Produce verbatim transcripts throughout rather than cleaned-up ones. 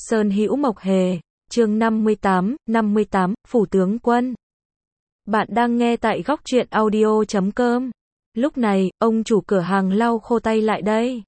Sơn Hữu Mộc Hề, chương năm mươi tám, năm mươi tám, Phủ tướng quân. Bạn đang nghe tại góc truyện audio chấm com. Lúc này, ông chủ cửa hàng lau khô tay lại đây.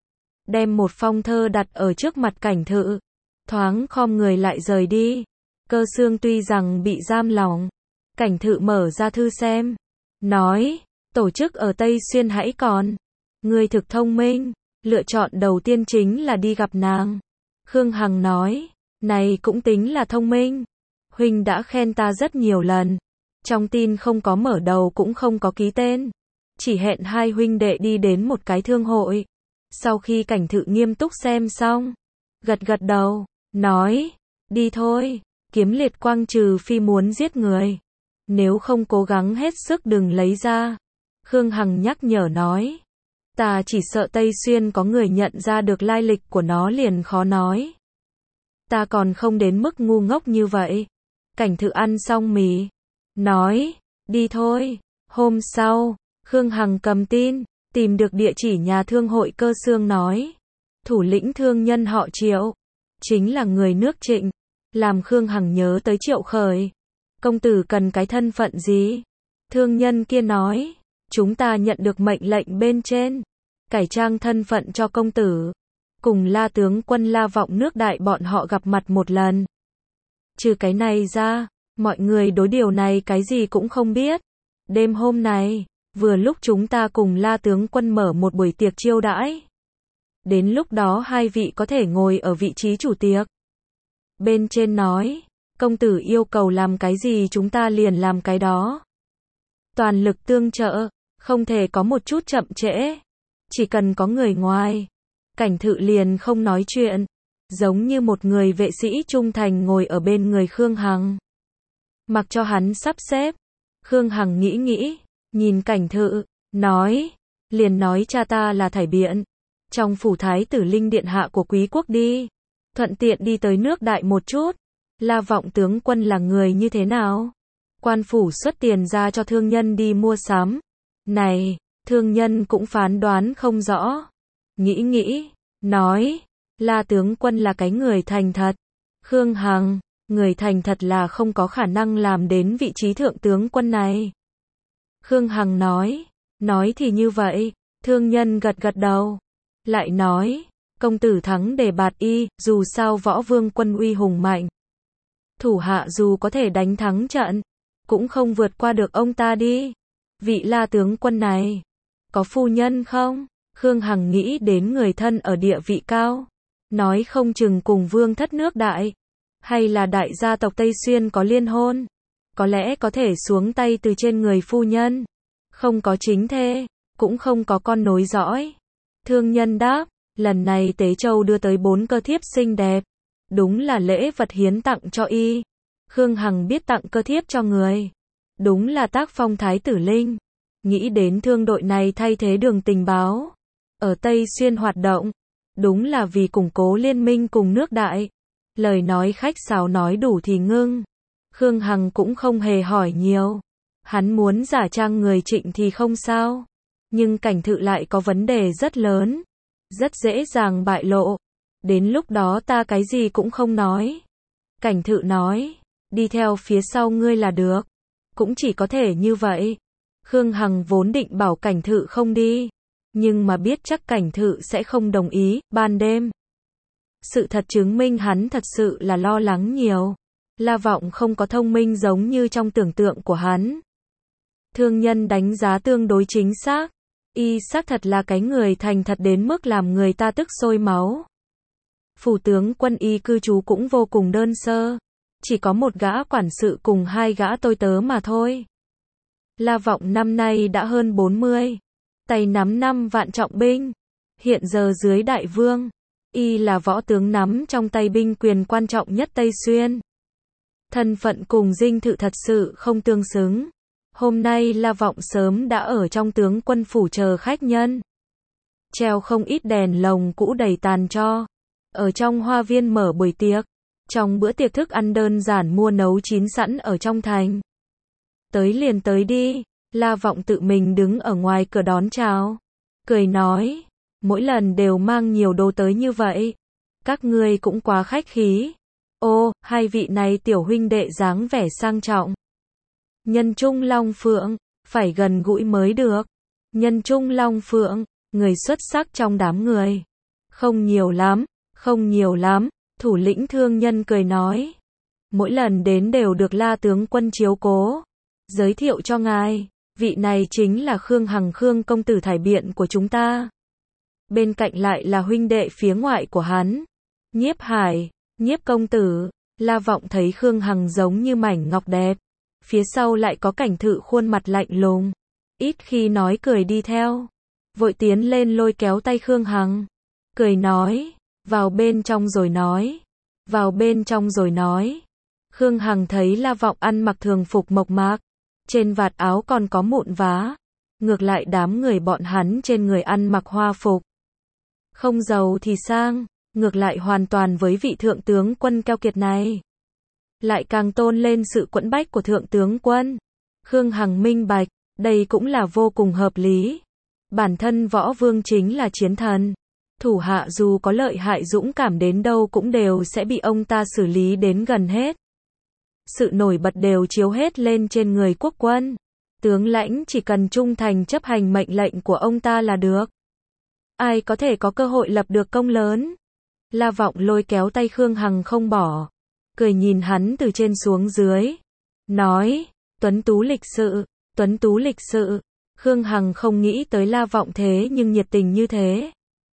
Đem một phong thơ đặt ở trước mặt Cảnh Thự. Thoáng khom người lại rời đi. Cơ Xương tuy rằng bị giam lỏng. Cảnh Thự mở ra thư xem. Nói, tổ chức ở Tây Xuyên hãy còn. Ngươi thực thông minh. Lựa chọn đầu tiên chính là đi gặp nàng. Khương Hằng nói, này cũng tính là thông minh. Huynh đã khen ta rất nhiều lần. Trong tin không có mở đầu cũng không có ký tên. Chỉ hẹn hai huynh đệ đi đến một cái thương hội. Sau khi Cảnh Thự nghiêm túc xem xong, gật gật đầu, nói, đi thôi, kiếm liệt quang trừ phi muốn giết người. Nếu không cố gắng hết sức đừng lấy ra. Khương Hằng nhắc nhở nói, ta chỉ sợ Tây Xuyên có người nhận ra được lai lịch của nó liền khó nói. Ta còn không đến mức ngu ngốc như vậy. Cảnh Thự ăn xong mì, nói, đi thôi. Hôm sau, Khương Hằng cầm tin, tìm được địa chỉ nhà thương hội. Cơ Xương nói, thủ lĩnh thương nhân họ Triệu, chính là người nước Trịnh. Làm Khương Hằng nhớ tới Triệu Khởi. Công tử cần cái thân phận gì? Thương nhân kia nói, chúng ta nhận được mệnh lệnh bên trên, cải trang thân phận cho công tử, cùng La tướng quân La Vọng nước Đại bọn họ gặp mặt một lần. Trừ cái này ra, mọi người đối điều này cái gì cũng không biết. Đêm hôm này, vừa lúc chúng ta cùng La tướng quân mở một buổi tiệc chiêu đãi. Đến lúc đó hai vị có thể ngồi ở vị trí chủ tiệc. Bên trên nói, công tử yêu cầu làm cái gì chúng ta liền làm cái đó. Toàn lực tương trợ, không thể có một chút chậm trễ. Chỉ cần có người ngoài, Cảnh Thự liền không nói chuyện, giống như một người vệ sĩ trung thành ngồi ở bên người Khương Hằng. Mặc cho hắn sắp xếp. Khương Hằng nghĩ nghĩ, nhìn Cảnh Thự, nói, liền nói cha ta là Thải Biện, trong phủ thái tử Linh điện hạ của quý quốc đi, thuận tiện đi tới nước Đại một chút. La Vọng tướng quân là người như thế nào? Quan phủ xuất tiền ra cho thương nhân đi mua sắm. Này, thương nhân cũng phán đoán không rõ. Nghĩ nghĩ, nói, La tướng quân là cái người thành thật. Khương Hằng, người thành thật là không có khả năng làm đến vị trí thượng tướng quân này. Khương Hằng nói, nói thì như vậy. Thương nhân gật gật đầu. Lại nói, công tử thắng đề bạt y, dù sao võ vương quân uy hùng mạnh. Thủ hạ dù có thể đánh thắng trận, cũng không vượt qua được ông ta đi. Vị La tướng quân này, có phu nhân không? Khương Hằng nghĩ đến người thân ở địa vị cao. Nói không chừng cùng vương thất nước Đại, hay là đại gia tộc Tây Xuyên có liên hôn. Có lẽ có thể xuống tay từ trên người phu nhân. Không có chính thê, cũng không có con nối dõi. Thương nhân đáp, lần này Tế Châu đưa tới bốn cơ thiếp xinh đẹp. Đúng là lễ vật hiến tặng cho y. Khương Hằng biết tặng cơ thiếp cho người. Đúng là tác phong thái tử Linh. Nghĩ đến thương đội này thay thế đường tình báo. Ở Tây Xuyên hoạt động. Đúng là vì củng cố liên minh cùng nước Đại. Lời nói khách sáo nói đủ thì ngưng. Khương Hằng cũng không hề hỏi nhiều. Hắn muốn giả trang người Trịnh thì không sao. Nhưng Cảnh Thự lại có vấn đề rất lớn. Rất dễ dàng bại lộ. Đến lúc đó ta cái gì cũng không nói. Cảnh Thự nói, đi theo phía sau ngươi là được. Cũng chỉ có thể như vậy. Khương Hằng vốn định bảo Cảnh Thự không đi. Nhưng mà biết chắc Cảnh Thự sẽ không đồng ý. Ban đêm, sự thật chứng minh hắn thật sự là lo lắng nhiều. La Vọng không có thông minh giống như trong tưởng tượng của hắn. Thương nhân đánh giá tương đối chính xác. Y xác thật là cái người thành thật đến mức làm người ta tức sôi máu. Phủ tướng quân y cư trú cũng vô cùng đơn sơ. Chỉ có một gã quản sự cùng hai gã tôi tớ mà thôi. La Vọng năm nay đã hơn bốn mươi. Tay nắm năm vạn trọng binh. Hiện giờ dưới đại vương. Y là võ tướng nắm trong tay binh quyền quan trọng nhất Tây Xuyên. Thân phận cùng Dinh Thự thật sự không tương xứng. Hôm nay La Vọng sớm đã ở trong tướng quân phủ chờ khách nhân. Treo không ít đèn lồng cũ đầy tàn tro. Ở trong hoa viên mở buổi tiệc. Trong bữa tiệc thức ăn đơn giản mua nấu chín sẵn ở trong thành. Tới liền tới đi. La Vọng tự mình đứng ở ngoài cửa đón chào. Cười nói, mỗi lần đều mang nhiều đồ tới như vậy. Các ngươi cũng quá khách khí. Ô, hai vị này tiểu huynh đệ dáng vẻ sang trọng. Nhân trung long phượng, phải gần gũi mới được. Nhân trung long phượng, người xuất sắc trong đám người. Không nhiều lắm, không nhiều lắm, thủ lĩnh thương nhân cười nói. Mỗi lần đến đều được La tướng quân chiếu cố. Giới thiệu cho ngài, vị này chính là Khương Hằng Khương công tử thải biện của chúng ta. Bên cạnh lại là huynh đệ phía ngoại của hắn. Nhiếp Hải, Nhiếp công tử. La Vọng thấy Khương Hằng giống như mảnh ngọc đẹp. Phía sau lại có Cảnh Thự khuôn mặt lạnh lùng, ít khi nói cười đi theo. Vội tiến lên lôi kéo tay Khương Hằng. Cười nói, vào bên trong rồi nói. Vào bên trong rồi nói. Khương Hằng thấy La Vọng ăn mặc thường phục mộc mạc. Trên vạt áo còn có mụn vá. Ngược lại đám người bọn hắn trên người ăn mặc hoa phục. Không giàu thì sang, ngược lại hoàn toàn với vị thượng tướng quân keo kiệt này. Lại càng tôn lên sự quẫn bách của thượng tướng quân. Khương Hằng minh bạch, đây cũng là vô cùng hợp lý. Bản thân Võ Vương chính là chiến thần. Thủ hạ dù có lợi hại dũng cảm đến đâu cũng đều sẽ bị ông ta xử lý đến gần hết. Sự nổi bật đều chiếu hết lên trên người quốc quân. Tướng lãnh chỉ cần trung thành chấp hành mệnh lệnh của ông ta là được. Ai có thể có cơ hội lập được công lớn. La Vọng lôi kéo tay Khương Hằng không bỏ. Cười nhìn hắn từ trên xuống dưới. Nói, tuấn tú lịch sự, tuấn tú lịch sự. Khương Hằng không nghĩ tới La Vọng thế nhưng nhiệt tình như thế.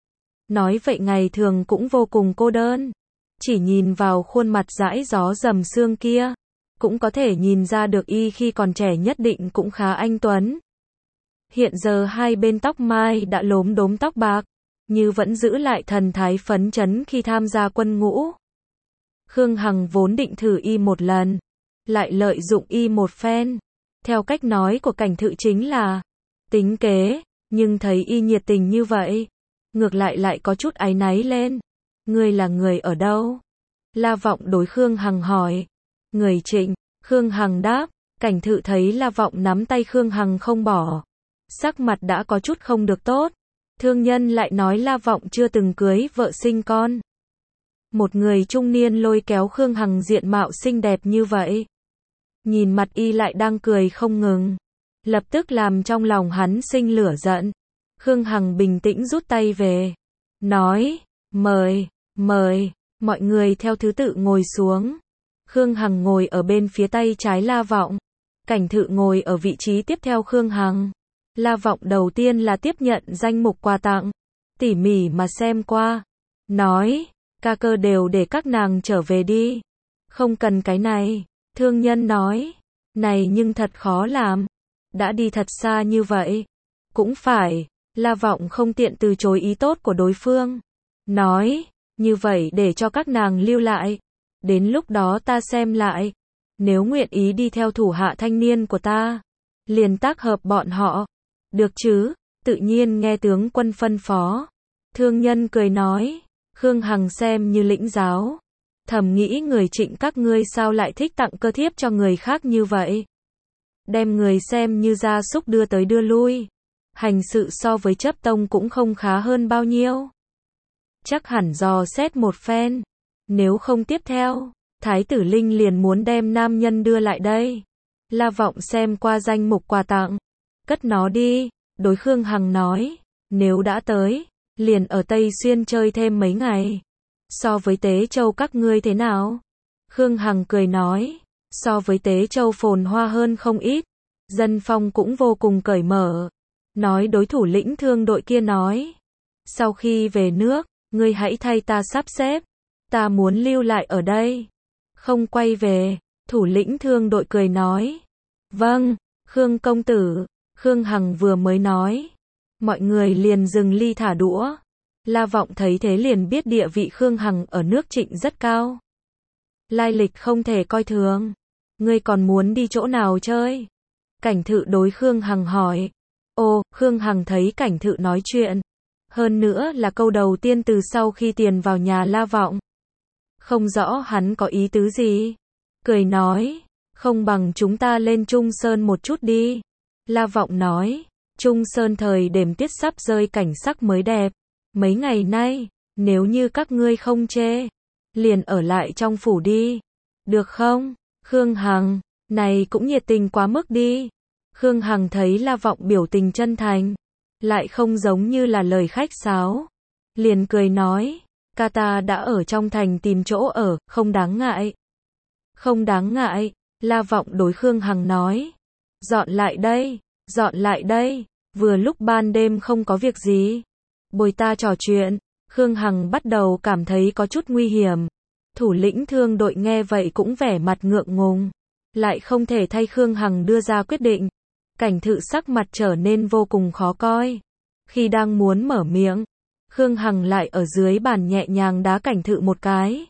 Nói vậy ngày thường cũng vô cùng cô đơn. Chỉ nhìn vào khuôn mặt dãi gió dầm sương kia. Cũng có thể nhìn ra được y khi còn trẻ nhất định cũng khá anh tuấn. Hiện giờ hai bên tóc mai đã lốm đốm tóc bạc. Như vẫn giữ lại thần thái phấn chấn khi tham gia quân ngũ. Khương Hằng vốn định thử y một lần. Lại lợi dụng y một phen. Theo cách nói của Cảnh Thự chính là tính kế. Nhưng thấy y nhiệt tình như vậy. Ngược lại lại có chút áy náy lên. Ngươi là người ở đâu? La Vọng đối Khương Hằng hỏi. Người Trịnh. Khương Hằng đáp. Cảnh Thự thấy La Vọng nắm tay Khương Hằng không bỏ. Sắc mặt đã có chút không được tốt. Thương nhân lại nói La Vọng chưa từng cưới vợ sinh con. Một người trung niên lôi kéo Khương Hằng diện mạo xinh đẹp như vậy. Nhìn mặt y lại đang cười không ngừng. Lập tức làm trong lòng hắn sinh lửa giận. Khương Hằng bình tĩnh rút tay về. Nói, mời, mời, mọi người theo thứ tự ngồi xuống. Khương Hằng ngồi ở bên phía tay trái La Vọng. Cảnh Thự ngồi ở vị trí tiếp theo Khương Hằng. La Vọng đầu tiên là tiếp nhận danh mục quà tặng. Tỉ mỉ mà xem qua. Nói, ca cơ đều để các nàng trở về đi. Không cần cái này. Thương nhân nói, này nhưng thật khó làm. Đã đi thật xa như vậy. Cũng phải, La Vọng không tiện từ chối ý tốt của đối phương. Nói, như vậy để cho các nàng lưu lại. Đến lúc đó ta xem lại. Nếu nguyện ý đi theo thủ hạ thanh niên của ta, liền tác hợp bọn họ. Được chứ, tự nhiên nghe tướng quân phân phó. Thương nhân cười nói, Khương Hằng xem như lĩnh giáo. Thầm nghĩ người Trịnh các ngươi sao lại thích tặng cơ thiếp cho người khác như vậy. Đem người xem như gia súc đưa tới đưa lui. Hành sự so với chấp tông cũng không khá hơn bao nhiêu. Chắc hẳn dò xét một phen. Nếu không tiếp theo, Thái tử Linh liền muốn đem nam nhân đưa lại đây. La Vọng xem qua danh mục quà tặng. Cất nó đi, đối Khương Hằng nói. Nếu đã tới, liền ở Tây Xuyên chơi thêm mấy ngày. So với Tế Châu các ngươi thế nào? Khương Hằng cười nói. So với Tế Châu phồn hoa hơn không ít. Dân phong cũng vô cùng cởi mở. Nói đối thủ lĩnh thương đội kia nói. Sau khi về nước, ngươi hãy thay ta sắp xếp. Ta muốn lưu lại ở đây. Không quay về. Thủ lĩnh thương đội cười nói. Vâng, Khương công tử. Khương Hằng vừa mới nói. Mọi người liền dừng ly thả đũa. La Vọng thấy thế liền biết địa vị Khương Hằng ở nước Trịnh rất cao. Lai lịch không thể coi thường. Ngươi còn muốn đi chỗ nào chơi? Cảnh Thự đối Khương Hằng hỏi. Ồ, Khương Hằng thấy Cảnh Thự nói chuyện. Hơn nữa là câu đầu tiên từ sau khi tiền vào nhà La Vọng. Không rõ hắn có ý tứ gì. Cười nói. Không bằng chúng ta lên Trung Sơn một chút đi. La Vọng nói. Trung Sơn thời đêm tiết sắp rơi cảnh sắc mới đẹp. Mấy ngày nay, nếu như các ngươi không chê, liền ở lại trong phủ đi, được không? Khương Hằng, này cũng nhiệt tình quá mức đi. Khương Hằng thấy La Vọng biểu tình chân thành, lại không giống như là lời khách sáo, liền cười nói, ca ta đã ở trong thành tìm chỗ ở, không đáng ngại. Không đáng ngại, La Vọng đối Khương Hằng nói, dọn lại đây, dọn lại đây, vừa lúc ban đêm không có việc gì, bồi ta trò chuyện. Khương Hằng bắt đầu cảm thấy có chút nguy hiểm. Thủ lĩnh thương đội nghe vậy cũng vẻ mặt ngượng ngùng, lại không thể thay Khương Hằng đưa ra quyết định. Cảnh Thự sắc mặt trở nên vô cùng khó coi. Khi đang muốn mở miệng, Khương Hằng lại ở dưới bàn nhẹ nhàng đá Cảnh Thự một cái.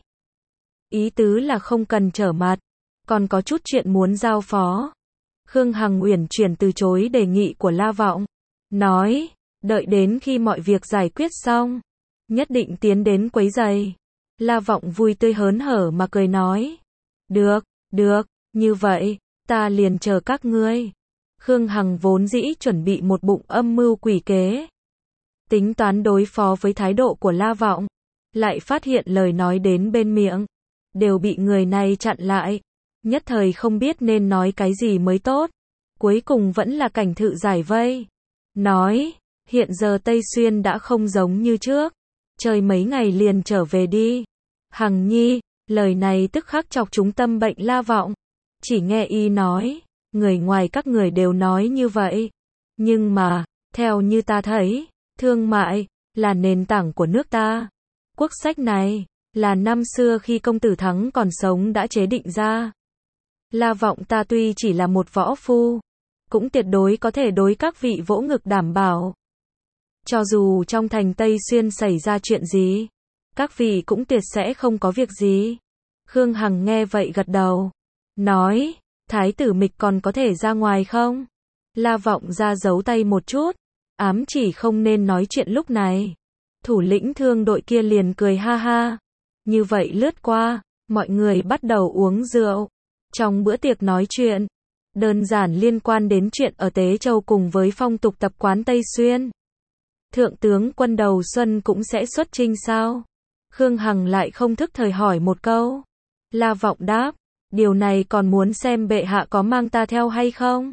Ý tứ là không cần trở mặt, còn có chút chuyện muốn giao phó. Khương Hằng uyển chuyển từ chối đề nghị của La Vọng, nói, đợi đến khi mọi việc giải quyết xong, nhất định tiến đến quấy giày. La Vọng vui tươi hớn hở mà cười nói, được, được, như vậy, ta liền chờ các ngươi. Khương Hằng vốn dĩ chuẩn bị một bụng âm mưu quỷ kế, tính toán đối phó với thái độ của La Vọng, lại phát hiện lời nói đến bên miệng, đều bị người này chặn lại, nhất thời không biết nên nói cái gì mới tốt. Cuối cùng vẫn là Cảnh Thự giải vây, nói, hiện giờ Tây Xuyên đã không giống như trước, chơi mấy ngày liền trở về đi. Hằng nhi, lời này tức khắc chọc trúng tâm bệnh La Vọng, chỉ nghe y nói, người ngoài các người đều nói như vậy, nhưng mà, theo như ta thấy, thương mại là nền tảng của nước ta. Quốc sách này là năm xưa khi công tử Thắng còn sống đã chế định ra. La Vọng ta tuy chỉ là một võ phu, cũng tuyệt đối có thể đối các vị vỗ ngực đảm bảo, cho dù trong thành Tây Xuyên xảy ra chuyện gì, các vị cũng tuyệt sẽ không có việc gì. Khương Hằng nghe vậy gật đầu, nói, thái tử Mịch còn có thể ra ngoài không? La Vọng ra giấu tay một chút, ám chỉ không nên nói chuyện lúc này. Thủ lĩnh thương đội kia liền cười ha ha. Như vậy lướt qua, mọi người bắt đầu uống rượu. Trong bữa tiệc nói chuyện, đơn giản liên quan đến chuyện ở Tế Châu cùng với phong tục tập quán Tây Xuyên. Thượng tướng quân đầu xuân cũng sẽ xuất chinh sao? Khương Hằng lại không thức thời hỏi một câu. La Vọng đáp, điều này còn muốn xem bệ hạ có mang ta theo hay không?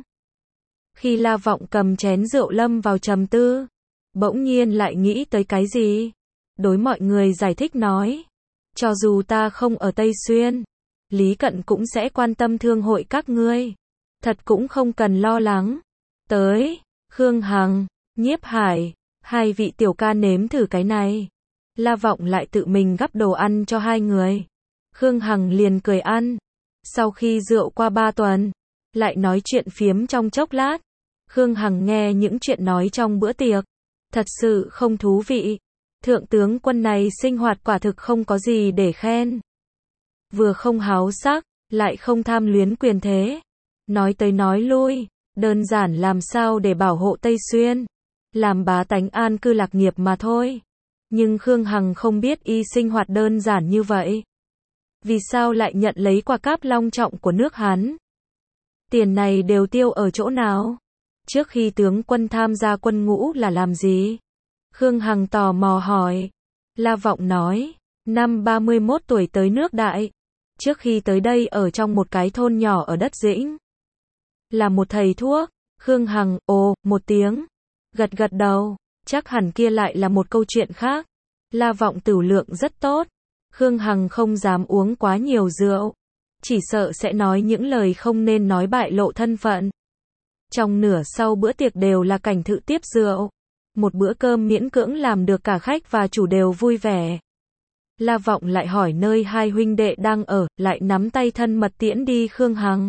Khi La Vọng cầm chén rượu lâm vào trầm tư, bỗng nhiên lại nghĩ tới cái gì? Đối mọi người giải thích nói, cho dù ta không ở Tây Xuyên, Lý Cận cũng sẽ quan tâm thương hội các ngươi. Thật cũng không cần lo lắng. Tới, Khương Hằng, Nhiếp Hải, hai vị tiểu ca nếm thử cái này. La Vọng lại tự mình gắp đồ ăn cho hai người. Khương Hằng liền cười ăn. Sau khi rượu qua ba tuần, lại nói chuyện phiếm trong chốc lát. Khương Hằng nghe những chuyện nói trong bữa tiệc, thật sự không thú vị. Thượng tướng quân này sinh hoạt quả thực không có gì để khen. Vừa không háo sắc, lại không tham luyến quyền thế. Nói tới nói lui, đơn giản làm sao để bảo hộ Tây Xuyên, làm bá tánh an cư lạc nghiệp mà thôi. Nhưng Khương Hằng không biết y sinh hoạt đơn giản như vậy. Vì sao lại nhận lấy quà cáp long trọng của nước Hán? Tiền này đều tiêu ở chỗ nào? Trước khi tướng quân tham gia quân ngũ là làm gì? Khương Hằng tò mò hỏi. La Vọng nói, năm ba mươi mốt tuổi tới nước Đại. Trước khi tới đây ở trong một cái thôn nhỏ ở đất Dĩnh. Là một thầy thuốc. Khương Hằng, ồ, một tiếng. Gật gật đầu, chắc hẳn kia lại là một câu chuyện khác. La Vọng tửu lượng rất tốt. Khương Hằng không dám uống quá nhiều rượu. Chỉ sợ sẽ nói những lời không nên nói bại lộ thân phận. Trong nửa sau bữa tiệc đều là Cảnh Thự tiếp rượu. Một bữa cơm miễn cưỡng làm được cả khách và chủ đều vui vẻ. La Vọng lại hỏi nơi hai huynh đệ đang ở, lại nắm tay thân mật tiễn đi Khương Hằng.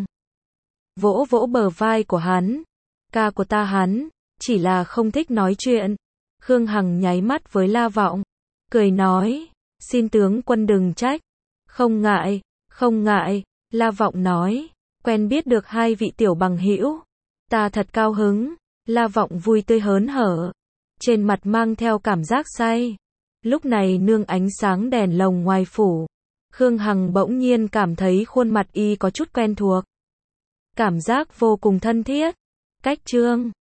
Vỗ vỗ bờ vai của hắn. Ca của ta hắn, chỉ là không thích nói chuyện. Khương Hằng nháy mắt với La Vọng, cười nói, xin tướng quân đừng trách. Không ngại, không ngại, La Vọng nói, quen biết được hai vị tiểu bằng hữu, ta thật cao hứng. La Vọng vui tươi hớn hở, trên mặt mang theo cảm giác say. Lúc này nương ánh sáng đèn lồng ngoài phủ, Khương Hằng bỗng nhiên cảm thấy khuôn mặt y có chút quen thuộc. Cảm giác vô cùng thân thiết. Cách chương